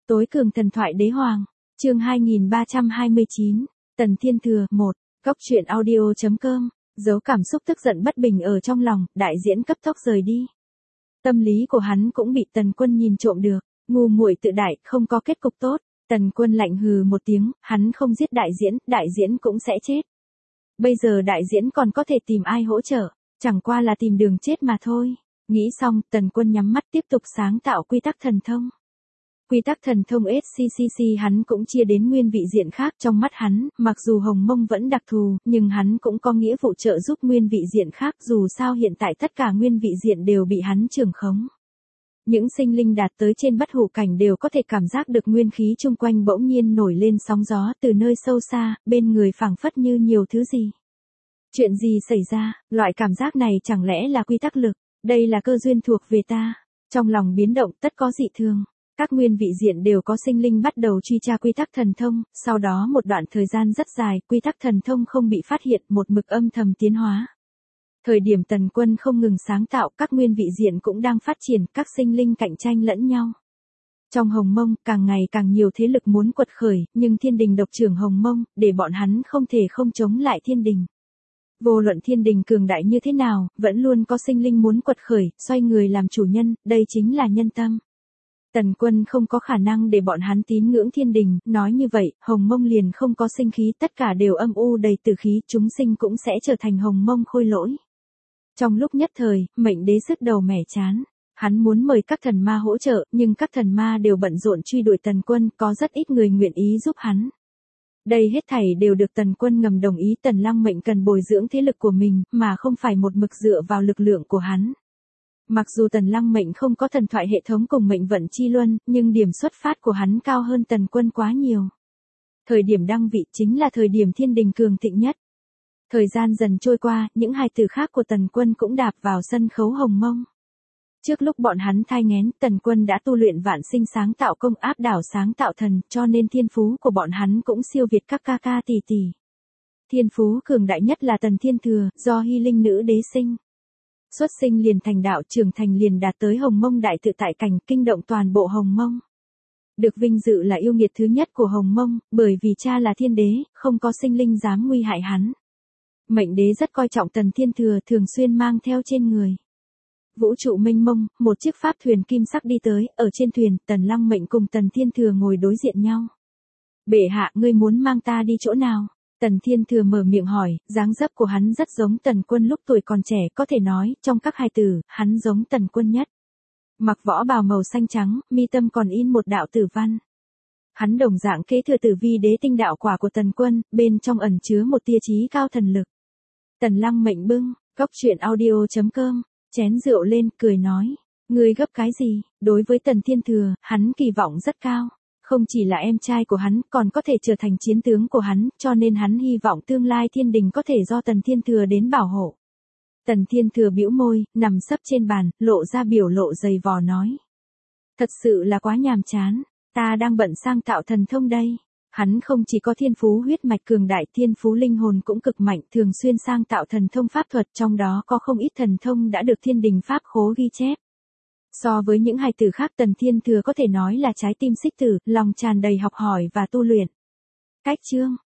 Tối cường thần thoại đế hoàng, chương 2329, Tần Thiên Thừa 1, Góc truyện audio.com, giấu cảm xúc tức giận bất bình ở trong lòng, đại diễn cấp tốc rời đi. Tâm lý của hắn cũng bị Tần Quân nhìn trộm được, ngu muội tự đại, không có kết cục tốt. Tần Quân lạnh hừ một tiếng, hắn không giết đại diễn cũng sẽ chết. Bây giờ đại diễn còn có thể tìm ai hỗ trợ, chẳng qua là tìm đường chết mà thôi. Nghĩ xong, Tần Quân nhắm mắt tiếp tục sáng tạo quy tắc thần thông. Quy tắc thần thông SCCC hắn cũng chia đến nguyên vị diện khác trong mắt hắn, mặc dù Hồng Mông vẫn đặc thù, nhưng hắn cũng có nghĩa vụ trợ giúp nguyên vị diện khác, dù sao hiện tại tất cả nguyên vị diện đều bị hắn trưởng khống. Những sinh linh đạt tới trên bất hủ cảnh đều có thể cảm giác được nguyên khí chung quanh bỗng nhiên nổi lên sóng gió từ nơi sâu xa, bên người phảng phất như nhiều thứ gì. Chuyện gì xảy ra, loại cảm giác này chẳng lẽ là quy tắc lực, đây là cơ duyên thuộc về ta. Trong lòng biến động tất có dị thường. Các nguyên vị diện đều có sinh linh bắt đầu truy tra quy tắc thần thông, sau đó một đoạn thời gian rất dài, quy tắc thần thông không bị phát hiện, một mực âm thầm tiến hóa. Thời điểm Tần Quân không ngừng sáng tạo, các nguyên vị diện cũng đang phát triển, các sinh linh cạnh tranh lẫn nhau. Trong Hồng Mông, càng ngày càng nhiều thế lực muốn quật khởi, nhưng thiên đình độc trưởng Hồng Mông, để bọn hắn không thể không chống lại thiên đình. Vô luận thiên đình cường đại như thế nào, vẫn luôn có sinh linh muốn quật khởi, xoay người làm chủ nhân, đây chính là nhân tâm. Tần Quân không có khả năng để bọn hắn tín ngưỡng thiên đình, nói như vậy, Hồng Mông liền không có sinh khí, tất cả đều âm u đầy tử khí, chúng sinh cũng sẽ trở thành Hồng Mông khôi lỗi. Trong lúc nhất thời, mệnh đế sứt đầu mẻ chán. Hắn muốn mời các thần ma hỗ trợ, nhưng các thần ma đều bận rộn truy đuổi Tần Quân, có rất ít người nguyện ý giúp hắn. Đây hết thảy đều được Tần Quân ngầm đồng ý, Tần Lăng Mệnh cần bồi dưỡng thế lực của mình, mà không phải một mực dựa vào lực lượng của hắn. Mặc dù Tần Lăng Mệnh không có thần thoại hệ thống cùng mệnh vận chi luân, nhưng điểm xuất phát của hắn cao hơn Tần Quân quá nhiều. Thời điểm đăng vị chính là thời điểm thiên đình cường thịnh nhất. Thời gian dần trôi qua, những hài tử khác của Tần Quân cũng đạp vào sân khấu Hồng Mông. Trước lúc bọn hắn thai nghén, Tần Quân đã tu luyện vạn sinh sáng tạo công áp đảo sáng tạo thần, cho nên thiên phú của bọn hắn cũng siêu việt các ca ca tỷ tỷ. Thiên phú cường đại nhất là Tần Thiên Thừa, do Hy Linh nữ đế sinh. Xuất sinh liền thành đạo, trưởng thành liền đạt tới Hồng Mông đại tự tại cảnh, kinh động toàn bộ Hồng Mông. Được vinh dự là yêu nghiệt thứ nhất của Hồng Mông, bởi vì cha là thiên đế, không có sinh linh dám nguy hại hắn. Mệnh đế rất coi trọng Tần Thiên Thừa, thường xuyên mang theo trên người. Vũ trụ mênh mông, một chiếc pháp thuyền kim sắc đi tới, ở trên thuyền, Tần Lăng Mệnh cùng Tần Thiên Thừa ngồi đối diện nhau. Bệ hạ, ngươi muốn mang ta đi chỗ nào? Tần Thiên Thừa mở miệng hỏi, dáng dấp của hắn rất giống Tần Quân lúc tuổi còn trẻ, có thể nói, trong các hài tử, hắn giống Tần Quân nhất. Mặc võ bào màu xanh trắng, mi tâm còn in một đạo tử văn. Hắn đồng dạng kế thừa tử vi đế tinh đạo quả của Tần Quân, bên trong ẩn chứa một tia chí cao thần lực. Tần Lăng Mệnh bưng, Góc truyện audio.com, chén rượu lên, cười nói, ngươi gấp cái gì? Đối với Tần Thiên Thừa, hắn kỳ vọng rất cao. Không chỉ là em trai của hắn, còn có thể trở thành chiến tướng của hắn, cho nên hắn hy vọng tương lai thiên đình có thể do Tần Thiên Thừa đến bảo hộ. Tần Thiên Thừa bĩu môi, nằm sấp trên bàn, lộ ra biểu lộ dày vò nói. Thật sự là quá nhàm chán, ta đang bận sang tạo thần thông đây. Hắn không chỉ có thiên phú huyết mạch cường đại, thiên phú linh hồn cũng cực mạnh, thường xuyên sang tạo thần thông pháp thuật, trong đó có không ít thần thông đã được thiên đình pháp khố ghi chép. So với những hài tử khác, Tần Thiên Thừa có thể nói là trái tim xích tử, lòng tràn đầy học hỏi và tu luyện. Cách chương,